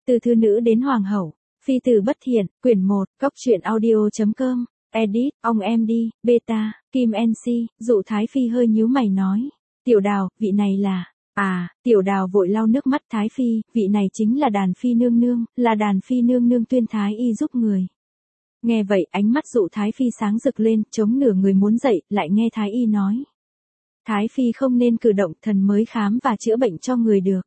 Từ thư nữ đến hoàng hậu, phi tử bất thiện, quyển 1, cốc truyện audio.com, edit, ông em đi, beta, Kim NC, Dụ Thái Phi hơi nhíu mày nói. Tiểu Đào, vị này là... Tiểu Đào vội lau nước mắt. Thái Phi, vị này chính là Đàn Phi nương nương, là Đàn Phi nương nương tuyên Thái y giúp người. Nghe vậy, ánh mắt Dụ Thái Phi sáng rực lên, chống nửa người muốn dậy, lại nghe Thái y nói. Thái Phi không nên cử động, thần mới khám và chữa bệnh cho người được.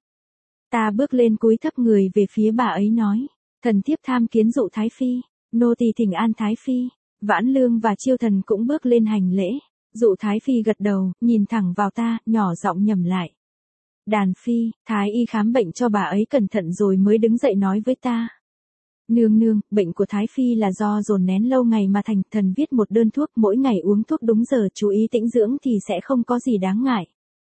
Ta bước lên cúi thấp người về phía bà ấy nói. Thần thiếp tham kiến Dụ Thái Phi, nô tỳ thỉnh an Thái Phi. Vãn Lương và Chiêu Thần cũng bước lên hành lễ. Dụ Thái Phi gật đầu, nhìn thẳng vào ta, nhỏ giọng nhẩm lại. Đàn Phi, Thái y khám bệnh cho bà ấy cẩn thận rồi mới đứng dậy nói với ta. Nương nương, bệnh của Thái Phi là do dồn nén lâu ngày mà thành, thần viết một đơn thuốc, mỗi ngày uống thuốc đúng giờ, chú ý tĩnh dưỡng thì sẽ không có gì đáng ngại.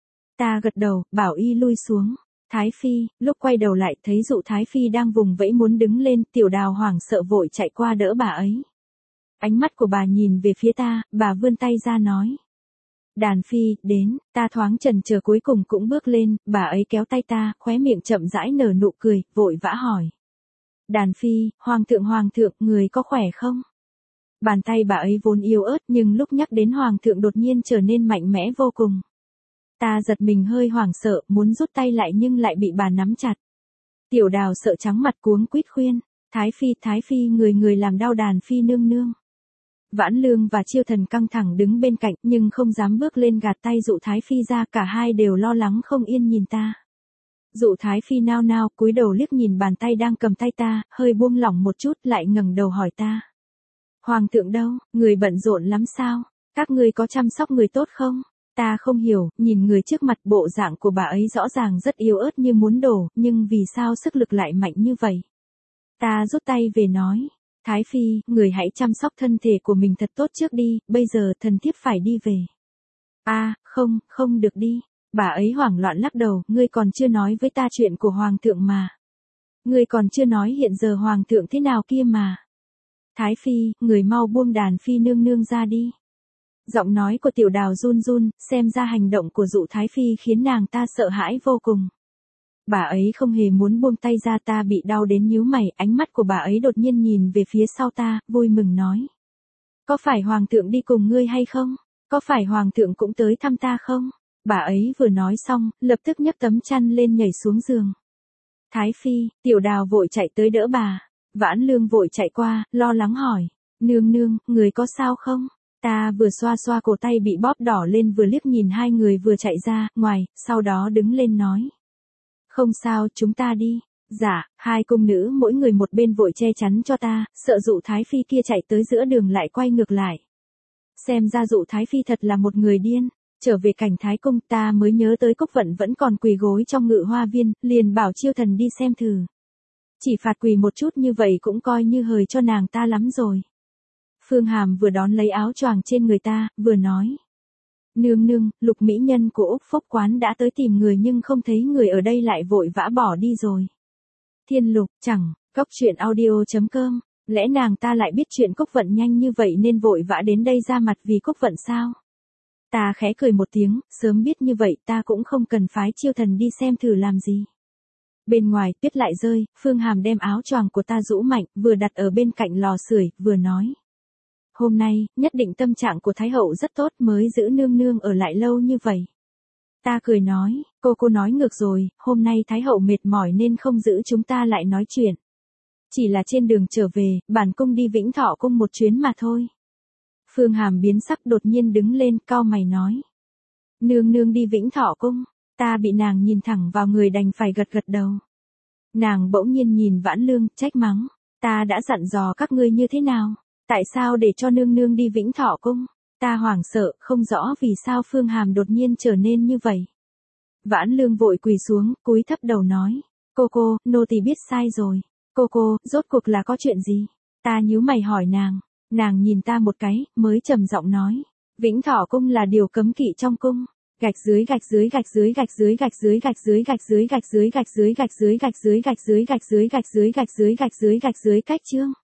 Ta gật đầu, bảo y lui xuống. Thái Phi, lúc quay đầu lại thấy Dụ Thái Phi đang vùng vẫy muốn đứng lên, Tiểu Đào hoảng sợ vội chạy qua đỡ bà ấy. Ánh mắt của bà nhìn về phía ta, bà vươn tay ra nói. Đàn Phi, đến, ta thoáng chần chờ cuối cùng cũng bước lên, bà ấy kéo tay ta, khóe miệng chậm rãi nở nụ cười, vội vã hỏi. Đàn Phi, hoàng thượng, người có khỏe không? Bàn tay bà ấy vốn yếu ớt nhưng lúc nhắc đến hoàng thượng đột nhiên trở nên mạnh mẽ vô cùng. Ta giật mình hơi hoảng sợ, muốn rút tay lại nhưng lại bị bà nắm chặt. Tiểu Đào sợ trắng mặt cuống quýt khuyên. Thái Phi, người làm đau Đàn Phi nương nương. Vãn Lương và Chiêu Thần căng thẳng đứng bên cạnh nhưng không dám bước lên gạt tay Dụ Thái Phi ra, cả hai đều lo lắng không yên nhìn ta. Dụ Thái Phi nao nao cúi đầu liếc nhìn bàn tay đang cầm tay ta, hơi buông lỏng một chút lại ngẩng đầu hỏi ta. Hoàng thượng đâu, người bận rộn lắm sao, các ngươi có chăm sóc người tốt không? Ta không hiểu, nhìn người trước mặt bộ dạng của bà ấy rõ ràng rất yếu ớt như muốn đổ, nhưng vì sao sức lực lại mạnh như vậy? Ta rút tay về nói. Thái Phi, người hãy chăm sóc thân thể của mình thật tốt trước đi, bây giờ thần thiếp phải đi về. Không được đi. Bà ấy hoảng loạn lắc đầu, ngươi còn chưa nói với ta chuyện của hoàng thượng mà. Ngươi còn chưa nói hiện giờ hoàng thượng thế nào kia mà. Thái Phi, người mau buông Đàn Phi nương nương ra đi. Giọng nói của Tiểu Đào run run, xem ra hành động của Dụ Thái Phi khiến nàng ta sợ hãi vô cùng. Bà ấy không hề muốn buông tay ra, ta bị đau đến nhíu mày, ánh mắt của bà ấy đột nhiên nhìn về phía sau ta, vui mừng nói. Có phải hoàng thượng đi cùng ngươi hay không? Có phải hoàng thượng cũng tới thăm ta không? Bà ấy vừa nói xong, lập tức nhấc tấm chăn lên nhảy xuống giường. Thái Phi, Tiểu Đào vội chạy tới đỡ bà. Vãn Lương vội chạy qua, lo lắng hỏi. Nương, người có sao không? Ta vừa xoa xoa cổ tay bị bóp đỏ lên vừa liếc nhìn hai người vừa chạy ra, ngoài, sau đó đứng lên nói. Không sao, chúng ta đi. Dạ, hai cung nữ mỗi người một bên vội che chắn cho ta, sợ Dụ Thái Phi kia chạy tới giữa đường lại quay ngược lại. Xem ra Dụ Thái Phi thật là một người điên. Trở về Cảnh Thái Cung ta mới nhớ tới Cốc Vận vẫn còn quỳ gối trong Ngự Hoa Viên, liền bảo Chiêu Thần đi xem thử. Chỉ phạt quỳ một chút như vậy cũng coi như hời cho nàng ta lắm rồi. Phương Hàm vừa đón lấy áo choàng trên người ta, vừa nói. Nương, Lục mỹ nhân của Úc Phúc Quán đã tới tìm người nhưng không thấy người ở đây lại vội vã bỏ đi rồi. Thiên Lục, chẳng, cốc truyện audio.com, lẽ nàng ta lại biết chuyện Cốc Vận nhanh như vậy nên vội vã đến đây ra mặt vì Cốc Vận sao? Ta khẽ cười một tiếng, sớm biết như vậy ta cũng không cần phái Chiêu Thần đi xem thử làm gì. Bên ngoài tuyết lại rơi, Phương Hàm đem áo choàng của ta rũ mạnh, vừa đặt ở bên cạnh lò sưởi, vừa nói. Hôm nay, nhất định tâm trạng của Thái Hậu rất tốt mới giữ nương ở lại lâu như vậy. Ta cười nói, cô nói ngược rồi, hôm nay Thái Hậu mệt mỏi nên không giữ chúng ta lại nói chuyện. Chỉ là trên đường trở về, bản cung đi Vĩnh Thọ Cung một chuyến mà thôi. Phương Hàm biến sắc đột nhiên đứng lên, cau mày nói. Nương đi Vĩnh Thọ Cung, ta bị nàng nhìn thẳng vào người đành phải gật đầu. Nàng bỗng nhiên nhìn Vãn Lương, trách mắng, ta đã dặn dò các ngươi như thế nào? Tại sao để cho nương đi Vĩnh Thọ Cung? Ta hoảng sợ, không rõ vì sao Phương Hàm đột nhiên trở nên như vậy. Vãn Lương vội quỳ xuống, cúi thấp đầu nói. Cô, nô tỳ biết sai rồi. Cô, rốt cuộc là có chuyện gì? Ta nhíu mày hỏi nàng. Nàng nhìn ta một cái, mới trầm giọng nói. Vĩnh Thọ Cung là điều cấm kỵ trong cung. Gạch dưới cách chương.